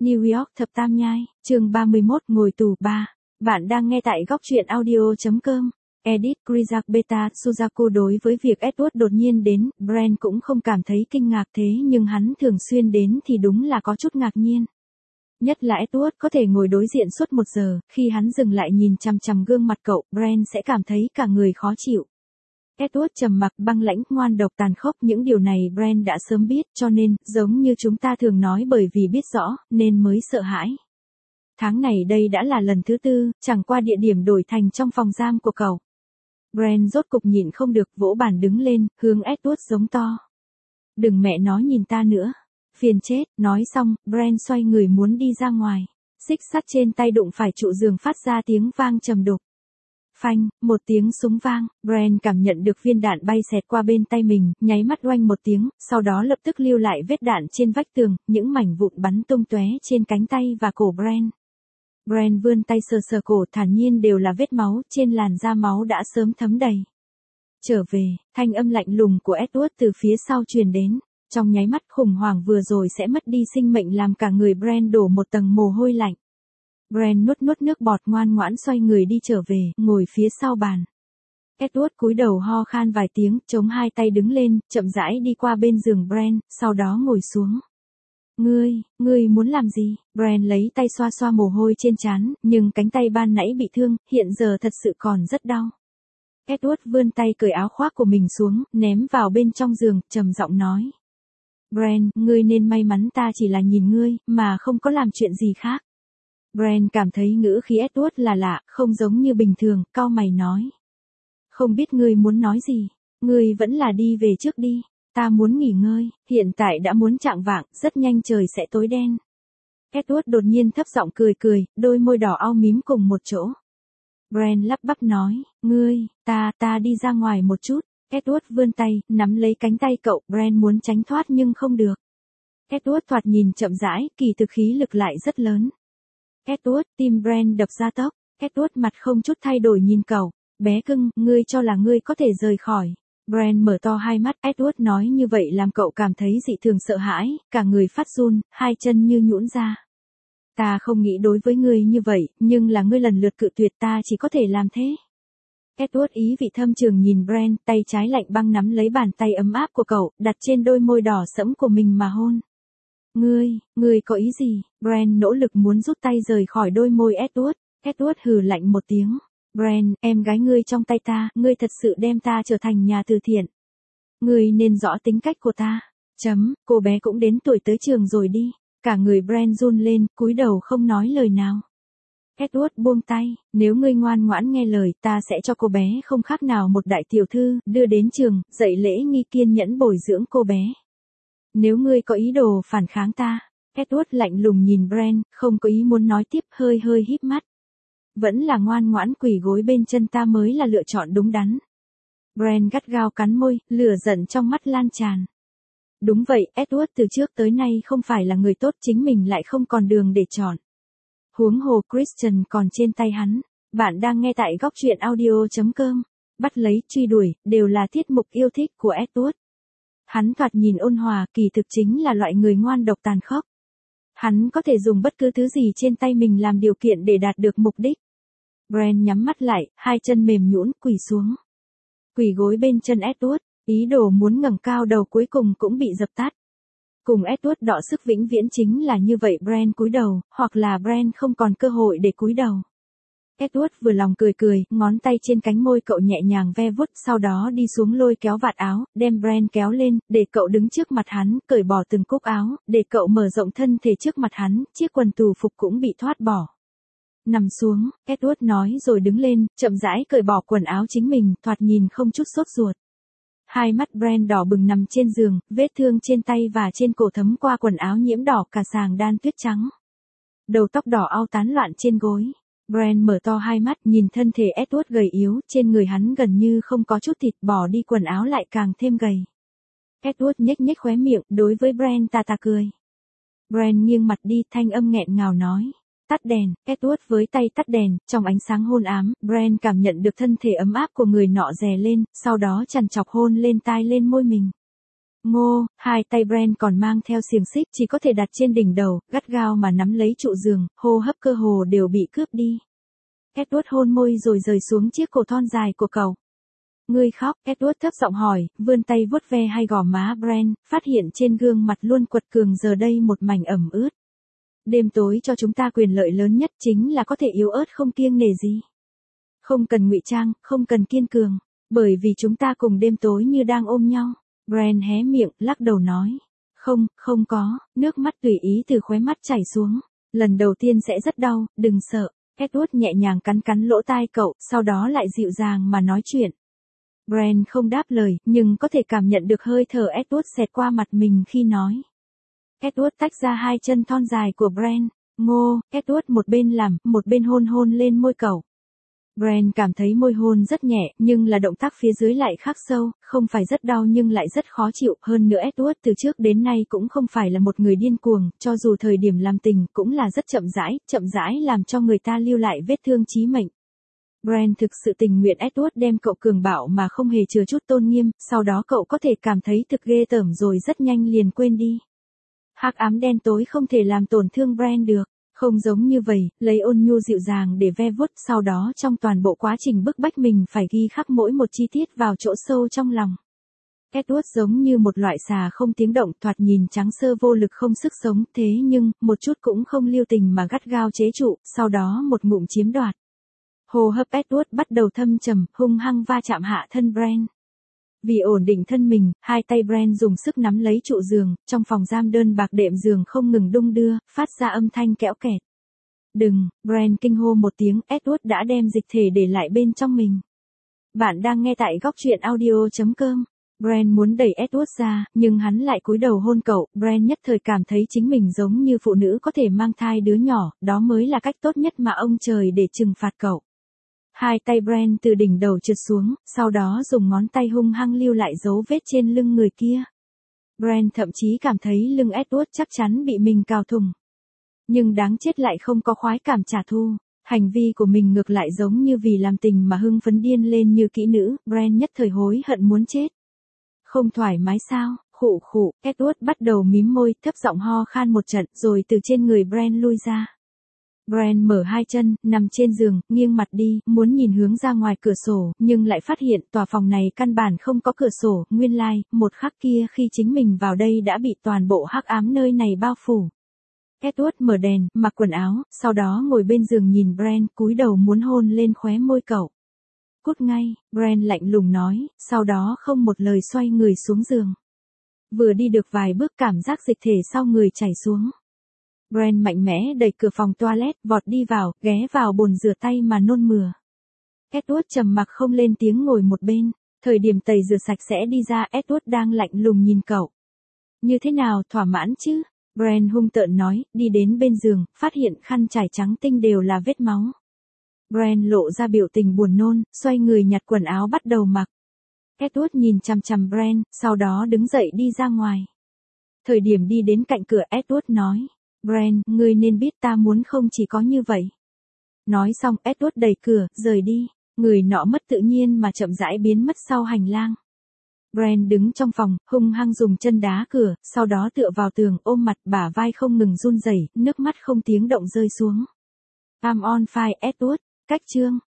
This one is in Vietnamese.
New York thập tam nhai, chương 31 ngồi tù 3. Bạn đang nghe tại góc truyện audio.com. Edit Krizak Beta Suzaku. Đối với việc Edward đột nhiên đến, Brand cũng không cảm thấy kinh ngạc, thế nhưng hắn thường xuyên đến thì đúng là có chút ngạc nhiên. Nhất là Edward có thể ngồi đối diện suốt 1 giờ, khi hắn dừng lại nhìn chằm chằm gương mặt cậu, Brand sẽ cảm thấy cả người khó chịu. Edward trầm mặc, băng lãnh, ngoan độc, tàn khốc, những điều này Brand đã sớm biết, cho nên, giống như chúng ta thường nói, bởi vì biết rõ, nên mới sợ hãi. Tháng này đây đã là lần thứ 4, chẳng qua địa điểm đổi thành trong phòng giam của cậu. Brand rốt cục nhịn không được, vỗ bàn đứng lên, hướng Edward giống to. Đừng mẹ nó nhìn ta nữa. Phiền chết, nói xong, Brand xoay người muốn đi ra ngoài. Xích sắt trên tay đụng phải trụ giường phát ra tiếng vang trầm đục. Phanh, một tiếng súng vang, Brand cảm nhận được viên đạn bay xẹt qua bên tay mình, nháy mắt oanh một tiếng, sau đó lập tức lưu lại vết đạn trên vách tường, những mảnh vụn bắn tung tóe trên cánh tay và cổ Brand. Brand vươn tay sờ sờ cổ, thản nhiên đều là vết máu, trên làn da máu đã sớm thấm đầy. Trở về, thanh âm lạnh lùng của Edward từ phía sau truyền đến. Trong nháy mắt khủng hoảng vừa rồi sẽ mất đi sinh mệnh làm cả người Brand đổ một tầng mồ hôi lạnh. Brand nuốt nước bọt, ngoan ngoãn xoay người đi trở về, ngồi phía sau bàn. Edward cúi đầu ho khan vài tiếng, chống hai tay đứng lên, chậm rãi đi qua bên giường Brand, sau đó ngồi xuống. Ngươi muốn làm gì? Brand lấy tay xoa xoa mồ hôi trên trán, nhưng cánh tay ban nãy bị thương, hiện giờ thật sự còn rất đau. Edward vươn tay cởi áo khoác của mình xuống, ném vào bên trong giường, trầm giọng nói. Brand, ngươi nên may mắn ta chỉ là nhìn ngươi, mà không có làm chuyện gì khác. Brand cảm thấy ngữ khí Edward là lạ, không giống như bình thường, cau mày nói. Không biết ngươi muốn nói gì, ngươi vẫn là đi về trước đi, ta muốn nghỉ ngơi, hiện tại đã muốn chạng vạng, rất nhanh trời sẽ tối đen. Edward đột nhiên thấp giọng cười, đôi môi đỏ au mím cùng một chỗ. Brand lắp bắp nói, ta đi ra ngoài một chút. Edward vươn tay, nắm lấy cánh tay cậu, Brand muốn tránh thoát nhưng không được. Edward thoạt nhìn chậm rãi, kỳ thực khí lực lại rất lớn. Edward, tim Brand đập ra tốc. Edward mặt không chút thay đổi nhìn cậu. Bé cưng, ngươi cho là ngươi có thể rời khỏi. Brand mở to hai mắt, Edward nói như vậy làm cậu cảm thấy dị thường sợ hãi, cả người phát run, hai chân như nhũn ra. Ta không nghĩ đối với ngươi như vậy, nhưng là ngươi lần lượt cự tuyệt, ta chỉ có thể làm thế. Edward ý vị thâm trường nhìn Brand, tay trái lạnh băng nắm lấy bàn tay ấm áp của cậu, đặt trên đôi môi đỏ sẫm của mình mà hôn. Ngươi có ý gì? Brand nỗ lực muốn rút tay rời khỏi đôi môi Edward. Edward hừ lạnh một tiếng. Brand, em gái ngươi trong tay ta, ngươi thật sự đem ta trở thành nhà từ thiện. Ngươi nên rõ tính cách của ta. Cô bé cũng đến tuổi tới trường rồi đi. Cả người Brand run lên, cúi đầu không nói lời nào. Edward buông tay, nếu ngươi ngoan ngoãn nghe lời, ta sẽ cho cô bé không khác nào một đại tiểu thư, đưa đến trường, dạy lễ nghi, kiên nhẫn bồi dưỡng cô bé. Nếu ngươi có ý đồ phản kháng ta, Edward lạnh lùng nhìn Brand, không có ý muốn nói tiếp, hơi híp mắt. Vẫn là ngoan ngoãn quỳ gối bên chân ta mới là lựa chọn đúng đắn. Brand gắt gao cắn môi, lửa giận trong mắt lan tràn. Đúng vậy, Edward từ trước tới nay không phải là người tốt, chính mình lại không còn đường để chọn. Huống hồ Christian còn trên tay hắn. Bạn đang nghe tại góc truyện audio.com. Bắt lấy, truy đuổi, đều là tiết mục yêu thích của Edward. Hắn thoạt nhìn ôn hòa, kỳ thực chính là loại người ngoan độc tàn khốc. Hắn có thể dùng bất cứ thứ gì trên tay mình làm điều kiện để đạt được mục đích. Brand nhắm mắt lại, hai chân mềm nhũn, quỳ xuống. Quỳ gối bên chân Edward, ý đồ muốn ngẩng cao đầu cuối cùng cũng bị dập tắt. Cùng Edward đọ sức vĩnh viễn chính là như vậy, Brand cúi đầu, hoặc là Brand không còn cơ hội để cúi đầu. Edward vừa lòng cười, ngón tay trên cánh môi cậu nhẹ nhàng ve vuốt, sau đó đi xuống lôi kéo vạt áo, đem Brand kéo lên, để cậu đứng trước mặt hắn, cởi bỏ từng cúc áo, để cậu mở rộng thân thể trước mặt hắn, chiếc quần tù phục cũng bị thoát bỏ. Nằm xuống, Edward nói rồi đứng lên, chậm rãi cởi bỏ quần áo chính mình, thoạt nhìn không chút sốt ruột. Hai mắt Brand đỏ bừng nằm trên giường, vết thương trên tay và trên cổ thấm qua quần áo nhiễm đỏ cả sàng đan tuyết trắng. Đầu tóc đỏ au tán loạn trên gối. Brand mở to hai mắt nhìn thân thể Edward gầy yếu, trên người hắn gần như không có chút thịt, bỏ đi quần áo lại càng thêm gầy. Edward nhếch khóe miệng, đối với Brand ta cười. Brand nghiêng mặt đi, thanh âm nghẹn ngào nói. Tắt đèn. Edward với tay tắt đèn, trong ánh sáng hôn ám, Brand cảm nhận được thân thể ấm áp của người nọ dè lên, sau đó chằn chọc hôn lên tai lên môi mình. Ngô, hai tay Brand còn mang theo xiềng xích chỉ có thể đặt trên đỉnh đầu, gắt gao mà nắm lấy trụ giường, hô hấp cơ hồ đều bị cướp đi. Edward hôn môi rồi rời xuống chiếc cổ thon dài của cậu. Ngươi khóc, Edward thấp giọng hỏi, vươn tay vuốt ve hai gò má Brand, phát hiện trên gương mặt luôn quật cường giờ đây một mảnh ẩm ướt. Đêm tối cho chúng ta quyền lợi lớn nhất chính là có thể yếu ớt không kiêng nể gì. Không cần ngụy trang, không cần kiên cường, bởi vì chúng ta cùng đêm tối như đang ôm nhau. Brand hé miệng, lắc đầu nói. Không, không có, nước mắt tùy ý từ khóe mắt chảy xuống. Lần đầu tiên sẽ rất đau, đừng sợ. Edward nhẹ nhàng cắn cắn lỗ tai cậu, sau đó lại dịu dàng mà nói chuyện. Brand không đáp lời, nhưng có thể cảm nhận được hơi thở Edward xẹt qua mặt mình khi nói. Edward tách ra hai chân thon dài của Brand. Ngô, Edward một bên làm, một bên hôn hôn lên môi cậu. Brand cảm thấy môi hôn rất nhẹ, nhưng là động tác phía dưới lại khắc sâu, không phải rất đau nhưng lại rất khó chịu. Hơn nữa Edward từ trước đến nay cũng không phải là một người điên cuồng, cho dù thời điểm làm tình cũng là rất chậm rãi làm cho người ta lưu lại vết thương chí mệnh. Brand thực sự tình nguyện Edward đem cậu cường bạo mà không hề chừa chút tôn nghiêm, sau đó cậu có thể cảm thấy thực ghê tởm rồi rất nhanh liền quên đi. Hắc ám đen tối không thể làm tổn thương Brand được. Không giống như vậy, lấy ôn nhu dịu dàng để ve vuốt, sau đó trong toàn bộ quá trình bức bách mình phải ghi khắc mỗi một chi tiết vào chỗ sâu trong lòng. Edward giống như một loại xà không tiếng động, thoạt nhìn trắng sơ vô lực không sức sống, thế nhưng, một chút cũng không lưu tình mà gắt gao chế trụ, sau đó một ngụm chiếm đoạt. Hô hấp Edward bắt đầu thâm trầm, hung hăng va chạm hạ thân Brand. Vì ổn định thân mình, hai tay Brand dùng sức nắm lấy trụ giường, trong phòng giam đơn bạc đệm giường không ngừng đung đưa, phát ra âm thanh kẽo kẹt. Đừng, Brand kinh hô một tiếng, Edward đã đem dịch thể để lại bên trong mình. Bạn đang nghe tại góc truyện audio.com. Brand muốn đẩy Edward ra, nhưng hắn lại cúi đầu hôn cậu, Brand nhất thời cảm thấy chính mình giống như phụ nữ có thể mang thai đứa nhỏ, đó mới là cách tốt nhất mà ông trời để trừng phạt cậu. Hai tay Brand từ đỉnh đầu trượt xuống, sau đó dùng ngón tay hung hăng lưu lại dấu vết trên lưng người kia. Brand thậm chí cảm thấy lưng Edward chắc chắn bị mình cào thủng. Nhưng đáng chết lại không có khoái cảm trả thù. Hành vi của mình ngược lại giống như vì làm tình mà hưng phấn điên lên như kỹ nữ, Brand nhất thời hối hận muốn chết. Không thoải mái sao, khụ khụ, Edward bắt đầu mím môi, thấp giọng ho khan một trận, rồi từ trên người Brand lui ra. Brand mở hai chân, nằm trên giường, nghiêng mặt đi, muốn nhìn hướng ra ngoài cửa sổ, nhưng lại phát hiện tòa phòng này căn bản không có cửa sổ, nguyên lai, một khắc kia khi chính mình vào đây đã bị toàn bộ hắc ám nơi này bao phủ. Edward mở đèn, mặc quần áo, sau đó ngồi bên giường nhìn Brand, cúi đầu muốn hôn lên khóe môi cậu. Cút ngay, Brand lạnh lùng nói, sau đó không một lời xoay người xuống giường. Vừa đi được vài bước cảm giác dịch thể sau người chảy xuống. Brand mạnh mẽ đẩy cửa phòng toilet, vọt đi vào, ghé vào bồn rửa tay mà nôn mửa. Edward trầm mặc không lên tiếng ngồi một bên, thời điểm tẩy rửa sạch sẽ đi ra, Edward đang lạnh lùng nhìn cậu. Như thế nào, thỏa mãn chứ? Brand hung tợn nói, đi đến bên giường, phát hiện khăn trải trắng tinh đều là vết máu. Brand lộ ra biểu tình buồn nôn, xoay người nhặt quần áo bắt đầu mặc. Edward nhìn chằm chằm Brand, sau đó đứng dậy đi ra ngoài. Thời điểm đi đến cạnh cửa, Edward nói. Brand, ngươi nên biết ta muốn không chỉ có như vậy. Nói xong, Edward đẩy cửa, rời đi. Người nọ mất tự nhiên mà chậm rãi biến mất sau hành lang. Brand đứng trong phòng, hung hăng dùng chân đá cửa, sau đó tựa vào tường, ôm mặt, bả vai không ngừng run rẩy, nước mắt không tiếng động rơi xuống. I'm on fire, Edward. Cách chương